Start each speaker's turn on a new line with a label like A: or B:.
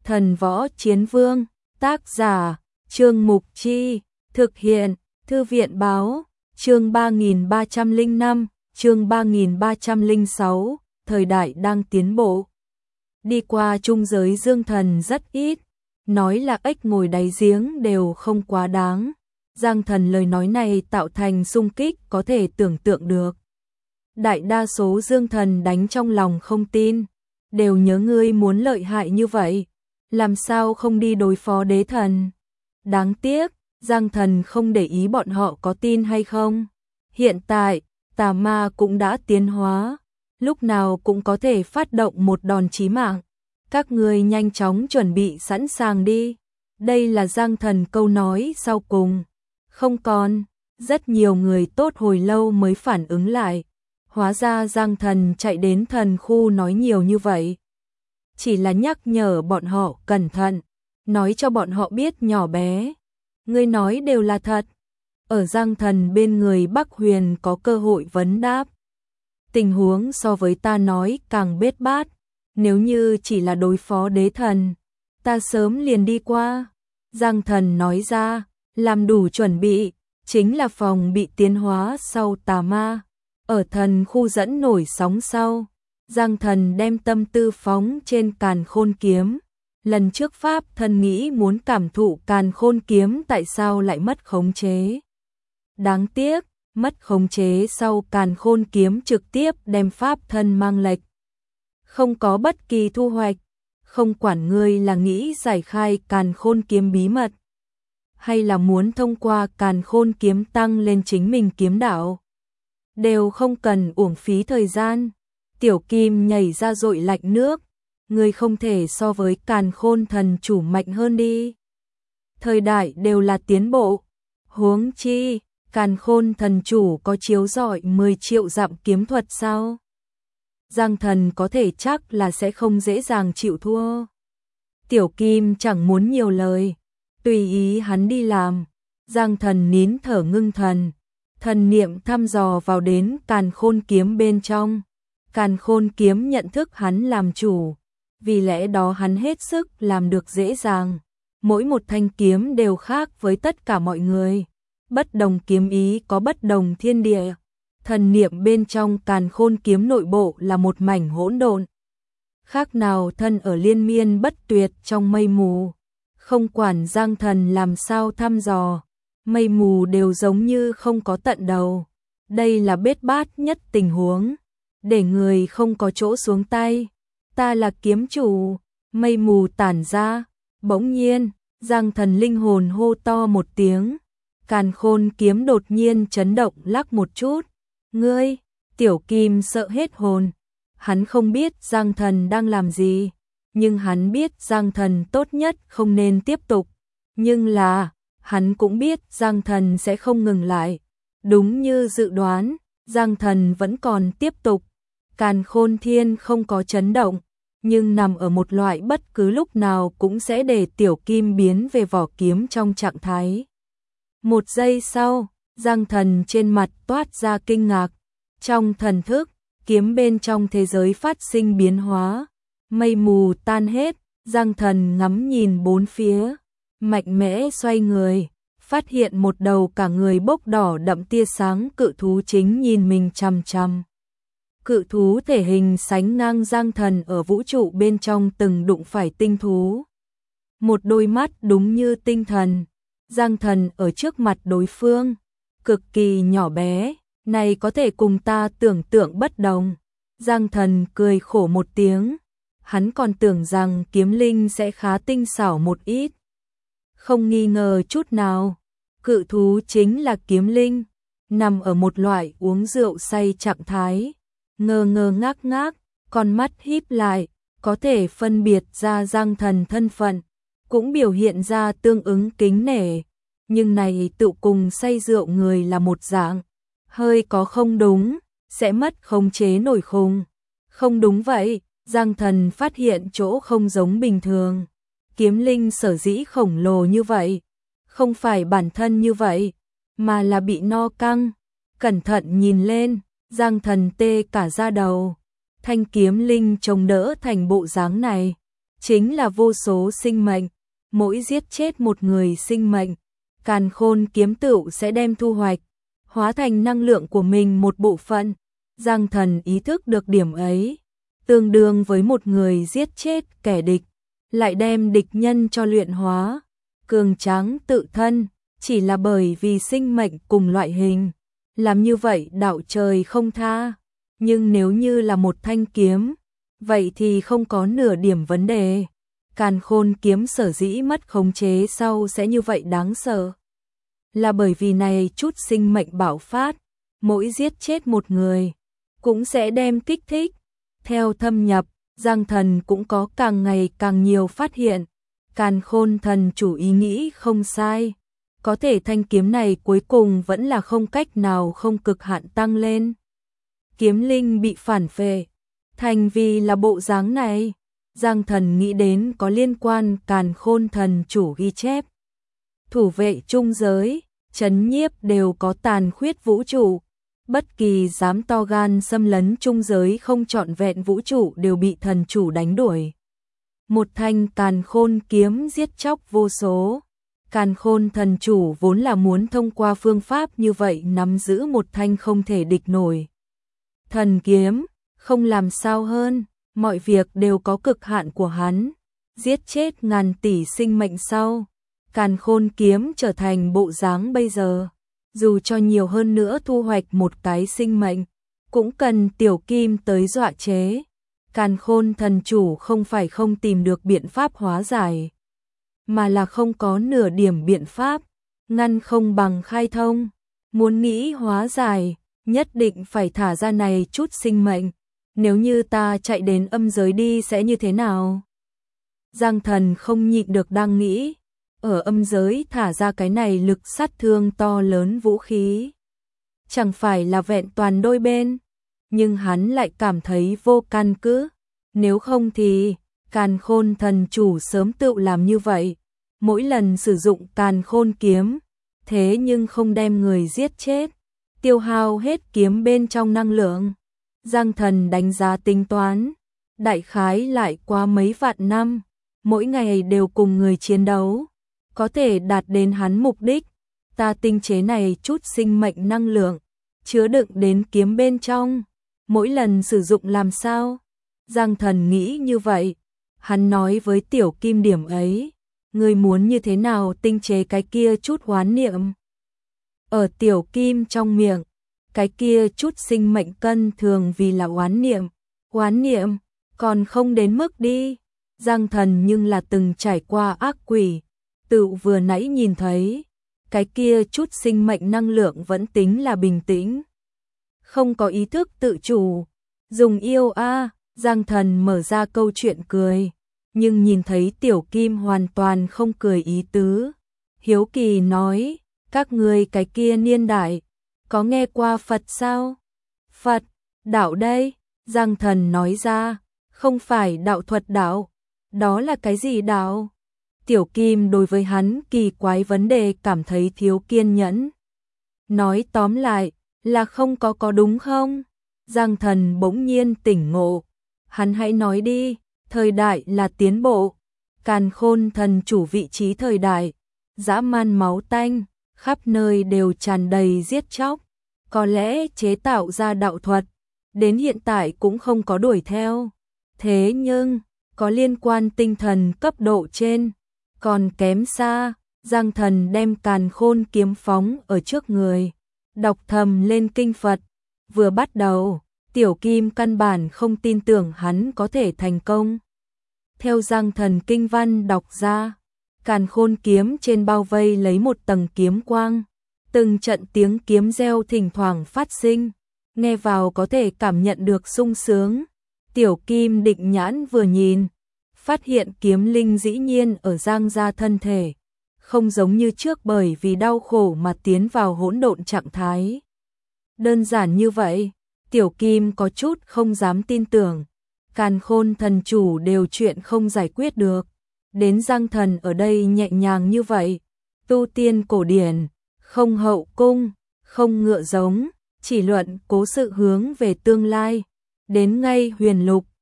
A: Thần Võ Chiến Vương, tác giả, Trương Mục Chi, thực hiện, Thư viện Báo, chương 3305, chương 3306, thời đại đang tiến bộ. Đi qua trung giới dương thần rất ít, nói là ếch ngồi đáy giếng đều không quá đáng. Giang Thần lời nói này tạo thành xung kích có thể tưởng tượng được. Đại đa số dương thần đánh trong lòng không tin, đều nhớ ngươi muốn lợi hại như vậy, làm sao không đi đối phó đế thần. Đáng tiếc, Giang Thần không để ý bọn họ có tin hay không. Hiện tại, tà ma cũng đã tiến hóa, lúc nào cũng có thể phát động một đòn chí mạng. Các ngươi nhanh chóng chuẩn bị sẵn sàng đi. Đây là Giang Thần câu nói sau cùng. Không còn, rất nhiều người tốt hồi lâu mới phản ứng lại. Hóa ra Giang Thần chạy đến thần khu nói nhiều như vậy. Chỉ là nhắc nhở bọn họ cẩn thận, nói cho bọn họ biết nhỏ bé. Ngươi nói đều là thật. Ở Giang Thần bên người Bắc Huyền có cơ hội vấn đáp. Tình huống so với ta nói càng bết bát. Nếu như chỉ là đối phó đế thần, ta sớm liền đi qua. Giang Thần nói ra, làm đủ chuẩn bị, chính là phòng bị tiến hóa sau tà ma. Ở thần khu dẫn nổi sóng sau, Giang Thần đem tâm tư phóng trên càn khôn kiếm. Lần trước Pháp Thân nghĩ muốn cảm thụ càn khôn kiếm tại sao lại mất khống chế. Đáng tiếc, mất khống chế sau càn khôn kiếm trực tiếp đem Pháp Thân mang lệch. Không có bất kỳ thu hoạch, không quản ngươi là nghĩ giải khai càn khôn kiếm bí mật, hay là muốn thông qua càn khôn kiếm tăng lên chính mình kiếm đạo. Đều không cần uổng phí thời gian. Tiểu Kim nhảy ra dội lạnh nước. Ngươi không thể so với càn khôn thần chủ mạnh hơn đi. Thời đại đều là tiến bộ. Huống chi, càn khôn thần chủ có chiếu rọi 10 triệu dặm kiếm thuật sao? Giang Thần có thể chắc là sẽ không dễ dàng chịu thua. Tiểu Kim chẳng muốn nhiều lời, tùy ý hắn đi làm. Giang Thần nín thở ngưng thần, thần niệm thăm dò vào đến càn khôn kiếm bên trong. Càn khôn kiếm nhận thức hắn làm chủ, vì lẽ đó hắn hết sức làm được dễ dàng. Mỗi một thanh kiếm đều khác với tất cả mọi người. Bất đồng kiếm ý có bất đồng thiên địa. Thần niệm bên trong càn khôn kiếm nội bộ là một mảnh hỗn độn. Khác nào thân ở liên miên bất tuyệt trong mây mù. Không quản Giang Thần làm sao thăm dò, mây mù đều giống như không có tận đầu. Đây là bết bát nhất tình huống, để người không có chỗ xuống tay. Ta là kiếm chủ. Mây mù tản ra, bỗng nhiên, Giang Thần linh hồn hô to một tiếng. Càn khôn kiếm đột nhiên chấn động lắc một chút. Ngươi, Tiểu Kim sợ hết hồn. Hắn không biết Giang Thần đang làm gì, nhưng hắn biết Giang Thần tốt nhất không nên tiếp tục. Nhưng là, hắn cũng biết Giang Thần sẽ không ngừng lại. Đúng như dự đoán, Giang Thần vẫn còn tiếp tục. Càn khôn thiên không có chấn động, nhưng nằm ở một loại bất cứ lúc nào cũng sẽ để Tiểu Kim biến về vỏ kiếm trong trạng thái. Một giây sau, Giang Thần trên mặt toát ra kinh ngạc. Trong thần thức, kiếm bên trong thế giới phát sinh biến hóa. Mây mù tan hết, Giang Thần ngắm nhìn bốn phía, mạnh mẽ xoay người, phát hiện một đầu cả người bốc đỏ đậm tia sáng cự thú chính nhìn mình chằm chằm. Cự thú thể hình sánh ngang Giang Thần ở vũ trụ bên trong từng đụng phải tinh thú. Một đôi mắt đúng như tinh thần. Giang Thần ở trước mặt đối phương, cực kỳ nhỏ bé, này có thể cùng ta tưởng tượng bất đồng. Giang Thần cười khổ một tiếng, hắn còn tưởng rằng kiếm linh sẽ khá tinh xảo một ít. Không nghi ngờ chút nào, cự thú chính là kiếm linh, nằm ở một loại uống rượu say trạng thái, ngơ ngơ ngác ngác, con mắt híp lại, có thể phân biệt ra Giang Thần thân phận, cũng biểu hiện ra tương ứng kính nể, nhưng này tự cùng say rượu người là một dạng, hơi có không đúng, sẽ mất khống chế nổi khùng. Không đúng vậy, Giang Thần phát hiện chỗ không giống bình thường. Kiếm linh sở dĩ khổng lồ như vậy, không phải bản thân như vậy, mà là bị no căng. Cẩn thận nhìn lên, Giang Thần tê cả da đầu. Thanh kiếm linh chống đỡ thành bộ dáng này, chính là vô số sinh mệnh, mỗi giết chết một người sinh mệnh, Càn Khôn kiếm tựu sẽ đem thu hoạch, hóa thành năng lượng của mình một bộ phận. Giang Thần ý thức được điểm ấy, tương đương với một người giết chết kẻ địch, lại đem địch nhân cho luyện hóa, cường tráng tự thân, chỉ là bởi vì sinh mệnh cùng loại hình. Làm như vậy đạo trời không tha, nhưng nếu như là một thanh kiếm, vậy thì không có nửa điểm vấn đề. Càn Khôn kiếm sở dĩ mất khống chế sau sẽ như vậy đáng sợ, là bởi vì này chút sinh mệnh bạo phát, mỗi giết chết một người, cũng sẽ đem kích thích. Theo thâm nhập, Giang Thần cũng có càng ngày càng nhiều phát hiện, Càn Khôn thần chủ ý nghĩ không sai, có thể thanh kiếm này cuối cùng vẫn là không cách nào không cực hạn tăng lên. Kiếm linh bị phản phệ, thành vì là bộ dáng này. Giang Thần nghĩ đến có liên quan Càn Khôn thần chủ ghi chép. Thủ vệ trung giới, trấn nhiếp đều có tàn khuyết vũ trụ. Bất kỳ dám to gan xâm lấn trung giới không trọn vẹn vũ trụ đều bị thần chủ đánh đuổi. Một thanh Càn Khôn kiếm giết chóc vô số. Càn Khôn thần chủ vốn là muốn thông qua phương pháp như vậy nắm giữ một thanh không thể địch nổi thần kiếm, không làm sao hơn, mọi việc đều có cực hạn của hắn. Giết chết ngàn tỷ sinh mệnh sau, Càn Khôn kiếm trở thành bộ dáng bây giờ. Dù cho nhiều hơn nữa thu hoạch một cái sinh mệnh, cũng cần tiểu kim tới dọa chế. Càn Khôn thần chủ không phải không tìm được biện pháp hóa giải, mà là không có nửa điểm biện pháp, ngăn không bằng khai thông. Muốn nghĩ hóa giải, nhất định phải thả ra này chút sinh mệnh. Nếu như ta chạy đến âm giới đi sẽ như thế nào? Giang Thần không nhịn được đang nghĩ, ở âm giới thả ra cái này lực sát thương to lớn vũ khí, chẳng phải là vẹn toàn đôi bên, nhưng hắn lại cảm thấy vô căn cứ. Nếu không thì Càn Khôn thần chủ sớm tự làm như vậy, mỗi lần sử dụng Càn Khôn kiếm, thế nhưng không đem người giết chết, tiêu hao hết kiếm bên trong năng lượng. Giang Thần đánh giá tính toán, đại khái lại qua mấy vạn năm, mỗi ngày đều cùng người chiến đấu, có thể đạt đến hắn mục đích. Ta tinh chế này chút sinh mệnh năng lượng, chứa đựng đến kiếm bên trong, mỗi lần sử dụng làm sao? Giang Thần nghĩ như vậy, hắn nói với tiểu kim điểm ấy, ngươi muốn như thế nào tinh chế cái kia chút oán niệm? Ở tiểu kim trong miệng, cái kia chút sinh mệnh cân thường vì là oán niệm, còn không đến mức đi. Giang Thần nhưng là từng trải qua ác quỷ, tự vừa nãy nhìn thấy, cái kia chút sinh mệnh năng lượng vẫn tính là bình tĩnh, không có ý thức tự chủ, dùng yêu a. Giang Thần mở ra câu chuyện cười, nhưng nhìn thấy tiểu kim hoàn toàn không cười ý tứ. Hiếu kỳ nói, các ngươi cái kia niên đại, có nghe qua Phật sao? Phật, đạo đây, Giang Thần nói ra, không phải đạo thuật đạo, đó là cái gì đạo? Tiểu kim đối với hắn kỳ quái vấn đề cảm thấy thiếu kiên nhẫn. Nói tóm lại, là không có đúng không? Giang Thần bỗng nhiên tỉnh ngộ. Hắn hãy nói đi, thời đại là tiến bộ, Càn Khôn thần chủ vị trí thời đại, dã man máu tanh, khắp nơi đều tràn đầy giết chóc, có lẽ chế tạo ra đạo thuật, đến hiện tại cũng không có đuổi theo. Thế nhưng, có liên quan tinh thần cấp độ trên, còn kém xa. Giang Thần đem Càn Khôn kiếm phóng ở trước người, đọc thầm lên kinh Phật. Vừa bắt đầu, tiểu kim căn bản không tin tưởng hắn có thể thành công. Theo Giang Thần kinh văn đọc ra, Càn Khôn kiếm trên bao vây lấy một tầng kiếm quang, từng trận tiếng kiếm reo thỉnh thoảng phát sinh, nghe vào có thể cảm nhận được sung sướng. Tiểu kim định nhãn vừa nhìn, phát hiện kiếm linh dĩ nhiên ở Giang gia thân thể, không giống như trước bởi vì đau khổ mà tiến vào hỗn độn trạng thái. Đơn giản như vậy, tiểu kim có chút không dám tin tưởng, Càn Khôn thần chủ đều chuyện không giải quyết được, đến Giang Thần ở đây nhẹ nhàng như vậy. Tu tiên cổ điển, không hậu cung, không ngựa giống, chỉ luận cố sự hướng về tương lai, đến ngay huyền lục,